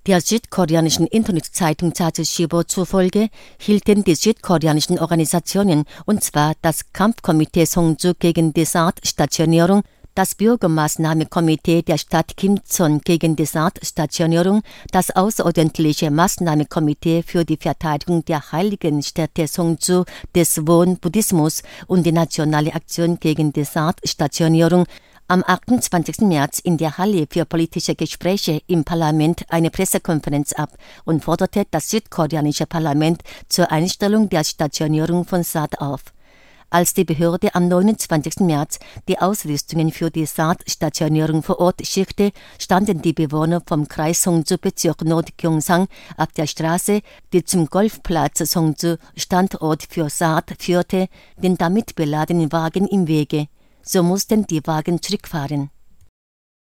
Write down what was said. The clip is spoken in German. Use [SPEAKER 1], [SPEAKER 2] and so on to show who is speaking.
[SPEAKER 1] Der südkoreanischen Internetzeitung Chasichibo zufolge hielten die südkoreanischen Organisationen, und zwar das Kampfkomitee Songju gegen Desertstationierung, das Bürgermaßnahmekomitee der Stadt Kimcheon gegen Desertstationierung, das außerordentliche Maßnahmekomitee für die Verteidigung der heiligen Stätte Songju des Won-Buddhismus und die Nationale Aktion gegen Desertstationierung am 28. März in der Halle für politische Gespräche im Parlament eine Pressekonferenz ab und forderte das südkoreanische Parlament zur Einstellung der Stationierung von Saad auf. Als die Behörde am 29. März die Ausrüstungen für die Saad-Stationierung vor Ort schickte, standen die Bewohner vom Kreis Songju-Bezirk Nord-Gyeongsang auf der Straße, die zum Golfplatz Songju, Standort für Saad, führte, den damit beladenen Wagen im Wege. So mussten die Wagen zurückfahren.